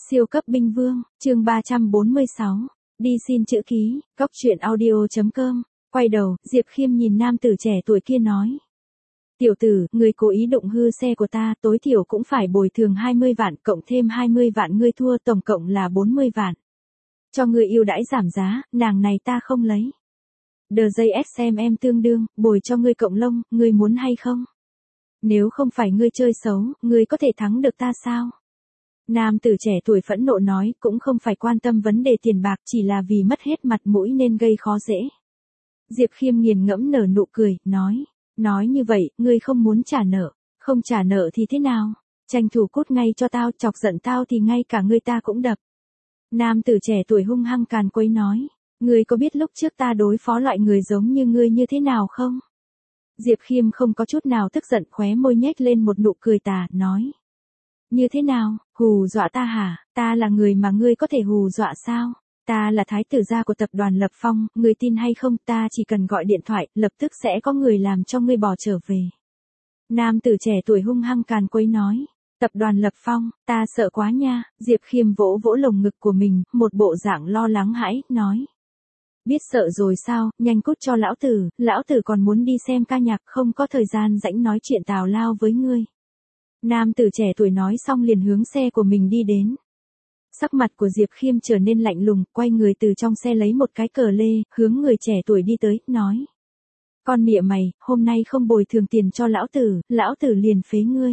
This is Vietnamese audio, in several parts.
Siêu cấp binh vương, chương 346. Đi xin chữ ký, Cóc truyện audio.com. Quay đầu, Diệp Khiêm nhìn nam tử trẻ tuổi kia nói. Tiểu tử, người cố ý đụng hư xe của ta, tối thiểu cũng phải bồi thường 20 vạn, cộng thêm 20 vạn ngươi thua, tổng cộng là 40 vạn. Cho ngươi ưu đãi giảm giá, nàng này ta không lấy. Đờ dây SMM tương đương, bồi cho ngươi cộng lông, ngươi muốn hay không? Nếu không phải ngươi chơi xấu, ngươi có thể thắng được ta sao? Nam tử trẻ tuổi phẫn nộ nói, cũng không phải quan tâm vấn đề tiền bạc, chỉ là vì mất hết mặt mũi nên gây khó dễ. Diệp Khiêm nghiền ngẫm nở nụ cười, nói như vậy, ngươi không muốn trả nợ, không trả nợ thì thế nào? Tranh thủ cút ngay cho tao, chọc giận tao thì ngay cả ngươi ta cũng đập. Nam tử trẻ tuổi hung hăng càn quấy nói, ngươi có biết lúc trước ta đối phó loại người giống như ngươi như thế nào không? Diệp Khiêm không có chút nào tức giận, khóe môi nhếch lên một nụ cười tà, nói. Như thế nào, hù dọa ta hả, ta là người mà ngươi có thể hù dọa sao? Ta là thái tử gia của tập đoàn Lập Phong, ngươi tin hay không, ta chỉ cần gọi điện thoại, lập tức sẽ có người làm cho ngươi bỏ trở về. Nam tử trẻ tuổi hung hăng càn quấy nói, tập đoàn Lập Phong, ta sợ quá nha. Diệp Khiêm vỗ vỗ lồng ngực của mình, một bộ dạng lo lắng hãi, nói. Biết sợ rồi sao, nhanh cút cho lão tử còn muốn đi xem ca nhạc, không có thời gian rảnh nói chuyện tào lao với ngươi. Nam tử trẻ tuổi nói xong liền hướng xe của mình đi đến. Sắc mặt của Diệp Khiêm trở nên lạnh lùng, quay người từ trong xe lấy một cái cờ lê, hướng người trẻ tuổi đi tới, nói. Con nịa mày, hôm nay không bồi thường tiền cho lão tử liền phế ngươi.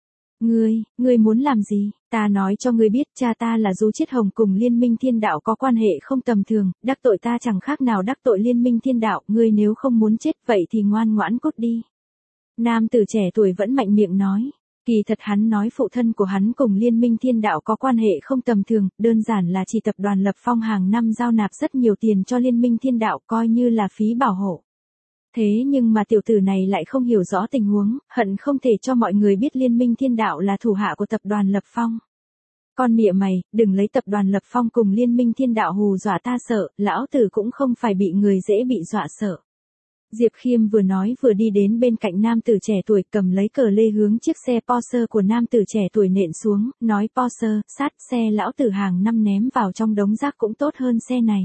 Ngươi muốn làm gì? Ta nói cho ngươi biết, cha ta là Du Chiết Hồng cùng Liên Minh Thiên Đạo có quan hệ không tầm thường, đắc tội ta chẳng khác nào đắc tội Liên Minh Thiên Đạo, ngươi nếu không muốn chết vậy thì ngoan ngoãn cút đi. Nam tử trẻ tuổi vẫn mạnh miệng nói. Kỳ thật hắn nói phụ thân của hắn cùng Liên Minh Thiên Đạo có quan hệ không tầm thường, đơn giản là chỉ tập đoàn Lập Phong hàng năm giao nạp rất nhiều tiền cho Liên Minh Thiên Đạo coi như là phí bảo hộ. Thế nhưng mà tiểu tử này lại không hiểu rõ tình huống, hận không thể cho mọi người biết Liên Minh Thiên Đạo là thủ hạ của tập đoàn Lập Phong. Con nịa mày, đừng lấy tập đoàn Lập Phong cùng Liên Minh Thiên Đạo hù dọa ta sợ, lão tử cũng không phải bị người dễ bị dọa sợ. Diệp Khiêm vừa nói vừa đi đến bên cạnh nam tử trẻ tuổi, cầm lấy cờ lê hướng chiếc xe Porsche của nam tử trẻ tuổi nện xuống, nói Porsche, sát xe lão tử hàng năm ném vào trong đống rác cũng tốt hơn xe này.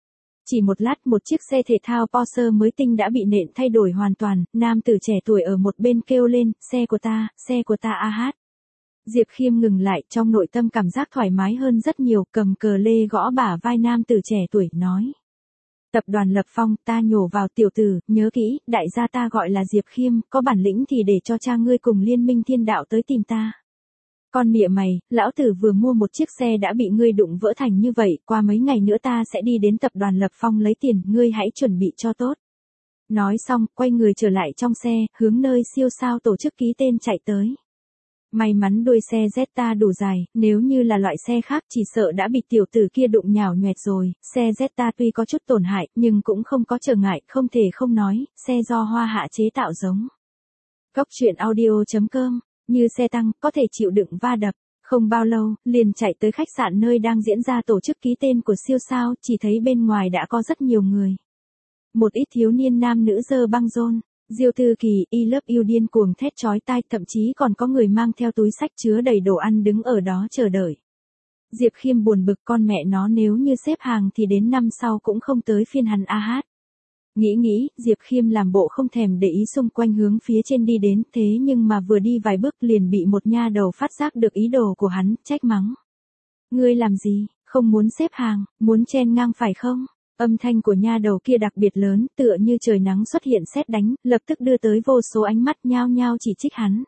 Chỉ một lát một chiếc xe thể thao Porsche mới tinh đã bị nện thay đổi hoàn toàn, nam tử trẻ tuổi ở một bên kêu lên, xe của ta a hát. Diệp Khiêm ngừng lại, trong nội tâm cảm giác thoải mái hơn rất nhiều, cầm cờ lê gõ bả vai nam tử trẻ tuổi, nói. Tập đoàn Lập Phong, ta nhổ vào tiểu tử, nhớ kỹ, đại gia ta gọi là Diệp Khiêm, có bản lĩnh thì để cho cha ngươi cùng Liên Minh Thiên Đạo tới tìm ta. Con nịa mày, lão tử vừa mua một chiếc xe đã bị ngươi đụng vỡ thành như vậy, qua mấy ngày nữa ta sẽ đi đến tập đoàn Lập Phong lấy tiền, ngươi hãy chuẩn bị cho tốt. Nói xong, quay người trở lại trong xe, hướng nơi siêu sao tổ chức ký tên chạy tới. May mắn đuôi xe Zeta đủ dài, nếu như là loại xe khác chỉ sợ đã bị tiểu tử kia đụng nhào nhoẹt rồi, xe Zeta tuy có chút tổn hại, nhưng cũng không có trở ngại, không thể không nói, xe do Hoa Hạ chế tạo giống. Cóc truyện audio.com, như xe tăng, có thể chịu đựng va đập, không bao lâu, liền chạy tới khách sạn nơi đang diễn ra tổ chức ký tên của siêu sao, chỉ thấy bên ngoài đã có rất nhiều người. Một ít thiếu niên nam nữ giơ băng rôn. Diêu Thư Kỳ, I Love You điên cuồng thét chói tai, thậm chí còn có người mang theo túi xách chứa đầy đồ ăn đứng ở đó chờ đợi. Diệp Khiêm buồn bực, con mẹ nó, nếu như xếp hàng thì đến năm sau cũng không tới phiên hắn a hát. Nghĩ, Diệp Khiêm làm bộ không thèm để ý xung quanh hướng phía trên đi đến, thế nhưng mà vừa đi vài bước liền bị một nha đầu phát giác được ý đồ của hắn, trách mắng. Ngươi làm gì, không muốn xếp hàng, muốn chen ngang phải không? Âm thanh của nha đầu kia đặc biệt lớn, tựa như trời nắng xuất hiện sét đánh, lập tức đưa tới vô số ánh mắt nhao nhao chỉ trích hắn.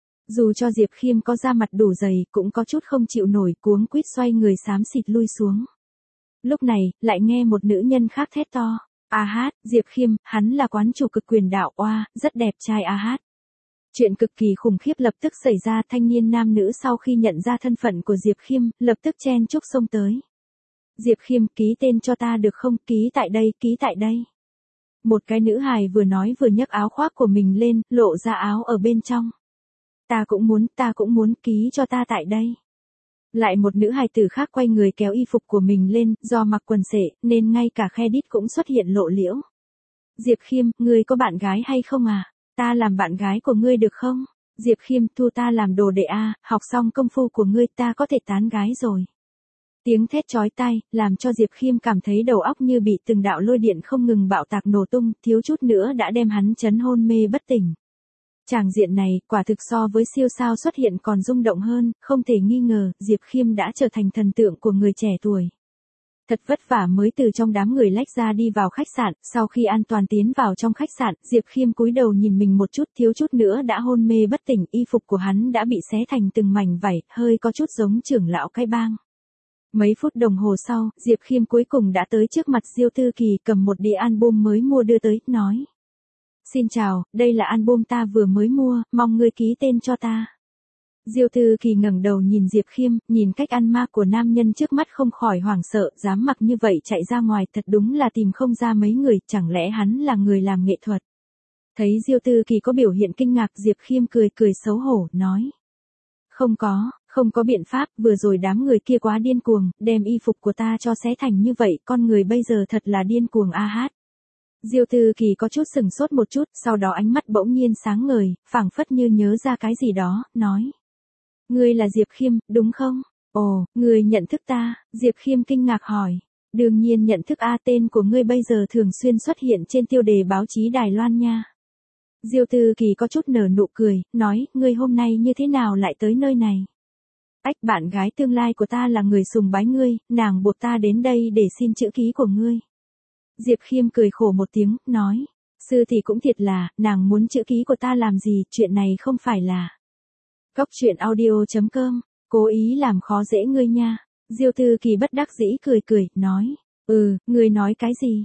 Dù cho Diệp Khiêm có da mặt đủ dày, cũng có chút không chịu nổi, cuống quýt xoay người xám xịt lui xuống. Lúc này, lại nghe một nữ nhân khác thét to. A hát, Diệp Khiêm, hắn là quán chủ cực quyền đạo, oa, rất đẹp trai a hát. Chuyện cực kỳ khủng khiếp lập tức xảy ra, thanh niên nam nữ sau khi nhận ra thân phận của Diệp Khiêm, lập tức chen chúc xông tới. Diệp Khiêm, ký tên cho ta được không, ký tại đây. Một cái nữ hài vừa nói vừa nhấc áo khoác của mình lên, lộ ra áo ở bên trong. Ta cũng muốn, ký cho ta tại đây. Lại một nữ hài tử khác quay người kéo y phục của mình lên, do mặc quần sệ, nên ngay cả khe đít cũng xuất hiện lộ liễu. Diệp Khiêm, ngươi có bạn gái hay không à? Ta làm bạn gái của ngươi được không? Diệp Khiêm, thu ta làm đồ đệ a, học xong công phu của ngươi ta có thể tán gái rồi. Tiếng thét chói tai, làm cho Diệp Khiêm cảm thấy đầu óc như bị từng đạo lôi điện không ngừng bạo tạc nổ tung, thiếu chút nữa đã đem hắn chấn hôn mê bất tỉnh. Tràng diện này, quả thực so với siêu sao xuất hiện còn rung động hơn, không thể nghi ngờ, Diệp Khiêm đã trở thành thần tượng của người trẻ tuổi. Thật vất vả mới từ trong đám người lách ra đi vào khách sạn, sau khi an toàn tiến vào trong khách sạn, Diệp Khiêm cúi đầu nhìn mình một chút, thiếu chút nữa đã hôn mê bất tỉnh, y phục của hắn đã bị xé thành từng mảnh vảy, hơi có chút giống trưởng lão cái bang. Mấy phút đồng hồ sau, Diệp Khiêm cuối cùng đã tới trước mặt Diêu Tư Kỳ, cầm một đĩa album mới mua đưa tới, nói. Xin chào, đây là album ta vừa mới mua, mong ngươi ký tên cho ta. Diêu Tư Kỳ ngẩng đầu nhìn Diệp Khiêm, nhìn cách ăn mặc của nam nhân trước mắt không khỏi hoảng sợ, dám mặc như vậy chạy ra ngoài thật đúng là tìm không ra mấy người, chẳng lẽ hắn là người làm nghệ thuật. Thấy Diêu Tư Kỳ có biểu hiện kinh ngạc, Diệp Khiêm cười cười xấu hổ, nói. Không có biện pháp, vừa rồi đám người kia quá điên cuồng, đem y phục của ta cho xé thành như vậy, con người bây giờ thật là điên cuồng a hát. Diêu Tư Kỳ có chút sừng sốt một chút, sau đó ánh mắt bỗng nhiên sáng ngời, phảng phất như nhớ ra cái gì đó, nói. Ngươi là Diệp Khiêm, đúng không? Ồ, ngươi nhận thức ta, Diệp Khiêm kinh ngạc hỏi. Đương nhiên nhận thức a, tên của ngươi bây giờ thường xuyên xuất hiện trên tiêu đề báo chí Đài Loan nha. Diêu Tư Kỳ có chút nở nụ cười, nói, ngươi hôm nay như thế nào lại tới nơi này? Ách, bạn gái tương lai của ta là người sùng bái ngươi, nàng buộc ta đến đây để xin chữ ký của ngươi. Diệp Khiêm cười khổ một tiếng, nói, sư thì cũng thiệt là, nàng muốn chữ ký của ta làm gì, chuyện này không phải là. Cóc truyện audio.com, cố ý làm khó dễ ngươi nha. Diêu Tư Kỳ bất đắc dĩ cười, nói, ngươi nói cái gì,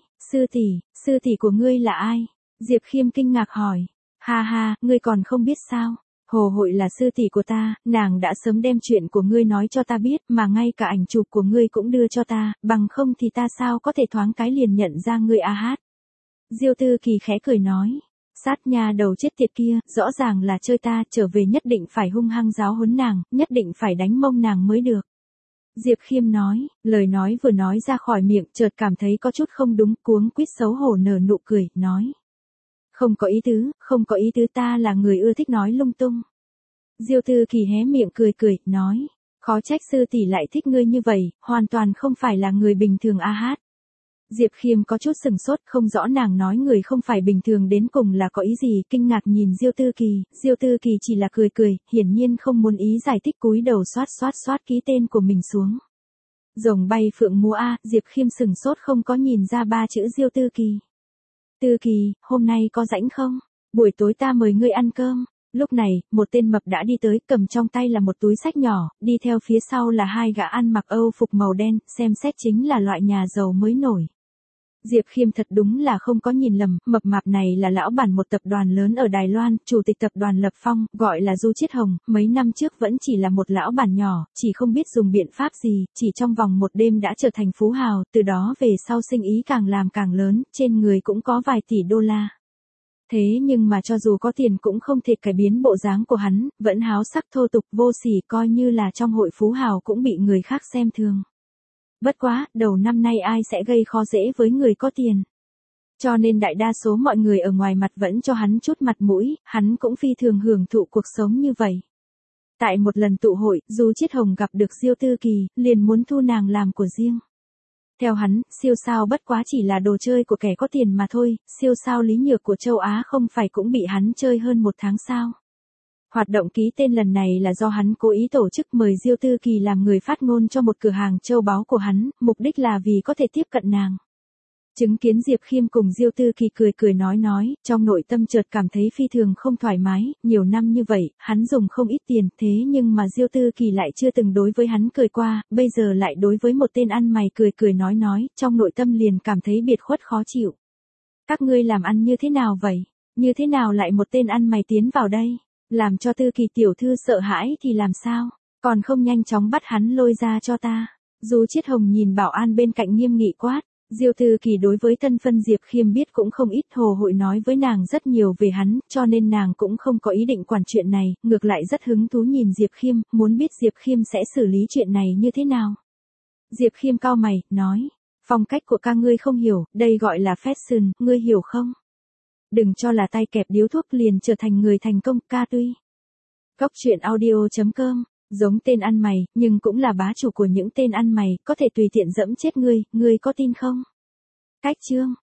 sư tỷ của ngươi là ai? Diệp Khiêm kinh ngạc hỏi, ha ha, ngươi còn không biết sao? Hồ Hội là sư tỷ của ta, nàng đã sớm đem chuyện của ngươi nói cho ta biết, mà ngay cả ảnh chụp của ngươi cũng đưa cho ta, bằng không thì ta sao có thể thoáng cái liền nhận ra ngươi a hát. Diêu Tư Kỳ khẽ cười nói, sát nha đầu chết tiệt kia, rõ ràng là chơi ta, trở về nhất định phải hung hăng giáo huấn nàng, nhất định phải đánh mông nàng mới được. Diệp Khiêm nói, lời nói vừa nói ra khỏi miệng, chợt cảm thấy có chút không đúng, cuống quýt xấu hổ nở nụ cười, nói. Không có ý tứ, ta là người ưa thích nói lung tung. Diêu Tư Kỳ hé miệng cười, nói, khó trách sư tỷ lại thích ngươi như vậy, hoàn toàn không phải là người bình thường a hát. Diệp Khiêm có chút sừng sốt, không rõ nàng nói người không phải bình thường đến cùng là có ý gì, kinh ngạc nhìn Diêu Tư Kỳ chỉ là cười, hiển nhiên không muốn ý giải thích, cúi đầu xoát ký tên của mình xuống. Rồng bay phượng múa a, Diệp Khiêm sừng sốt không có nhìn ra ba chữ Diêu Tư Kỳ. Tư Kỳ, hôm nay có rảnh không? Buổi tối ta mời ngươi ăn cơm. Lúc này, một tên mập đã đi tới, cầm trong tay là một túi xách nhỏ, đi theo phía sau là hai gã ăn mặc Âu phục màu đen, xem xét chính là loại nhà giàu mới nổi. Diệp Khiêm thật đúng là không có nhìn lầm, mập mạp này là lão bản một tập đoàn lớn ở Đài Loan, chủ tịch tập đoàn Lập Phong, gọi là Du Chiết Hồng, mấy năm trước vẫn chỉ là một lão bản nhỏ, chỉ không biết dùng biện pháp gì, chỉ trong vòng một đêm đã trở thành phú hào, từ đó về sau sinh ý càng làm càng lớn, trên người cũng có vài tỷ đô la. Thế nhưng mà cho dù có tiền cũng không thể cải biến bộ dáng của hắn, vẫn háo sắc thô tục vô sỉ, coi như là trong hội phú hào cũng bị người khác xem thường. Bất quá, đầu năm nay ai sẽ gây khó dễ với người có tiền. Cho nên đại đa số mọi người ở ngoài mặt vẫn cho hắn chút mặt mũi, hắn cũng phi thường hưởng thụ cuộc sống như vậy. Tại một lần tụ hội, Du Chiết Hồng gặp được Diêu Tư Kỳ, liền muốn thu nàng làm của riêng. Theo hắn, siêu sao bất quá chỉ là đồ chơi của kẻ có tiền mà thôi, siêu sao Lý Nhược của châu Á không phải cũng bị hắn chơi hơn một tháng sao. Hoạt động ký tên lần này là do hắn cố ý tổ chức, mời Diêu Tư Kỳ làm người phát ngôn cho một cửa hàng châu báu của hắn, mục đích là vì có thể tiếp cận nàng. Chứng kiến Diệp Khiêm cùng Diêu Tư Kỳ cười nói, trong nội tâm chợt cảm thấy phi thường không thoải mái, nhiều năm như vậy, hắn dùng không ít tiền, thế nhưng mà Diêu Tư Kỳ lại chưa từng đối với hắn cười qua, bây giờ lại đối với một tên ăn mày cười nói, trong nội tâm liền cảm thấy biệt khuất khó chịu. Các ngươi làm ăn như thế nào vậy? Như thế nào lại một tên ăn mày tiến vào đây? Làm cho Tư Kỳ tiểu thư sợ hãi thì làm sao? Còn không nhanh chóng bắt hắn lôi ra cho ta. Du Chiết Hồng nhìn bảo an bên cạnh nghiêm nghị quát. Diêu Tư Kỳ đối với thân phân Diệp Khiêm biết cũng không ít, Hồ Hội nói với nàng rất nhiều về hắn, cho nên nàng cũng không có ý định quản chuyện này, ngược lại rất hứng thú nhìn Diệp Khiêm, muốn biết Diệp Khiêm sẽ xử lý chuyện này như thế nào. Diệp Khiêm cau mày, nói, phong cách của ca ngươi không hiểu, đây gọi là fashion, ngươi hiểu không? Đừng cho là tay kẹp điếu thuốc liền trở thành người thành công, ca tuy. Cóc truyện audio.com Giống tên ăn mày, nhưng cũng là bá chủ của những tên ăn mày, có thể tùy tiện dẫm chết ngươi có tin không? Cách chương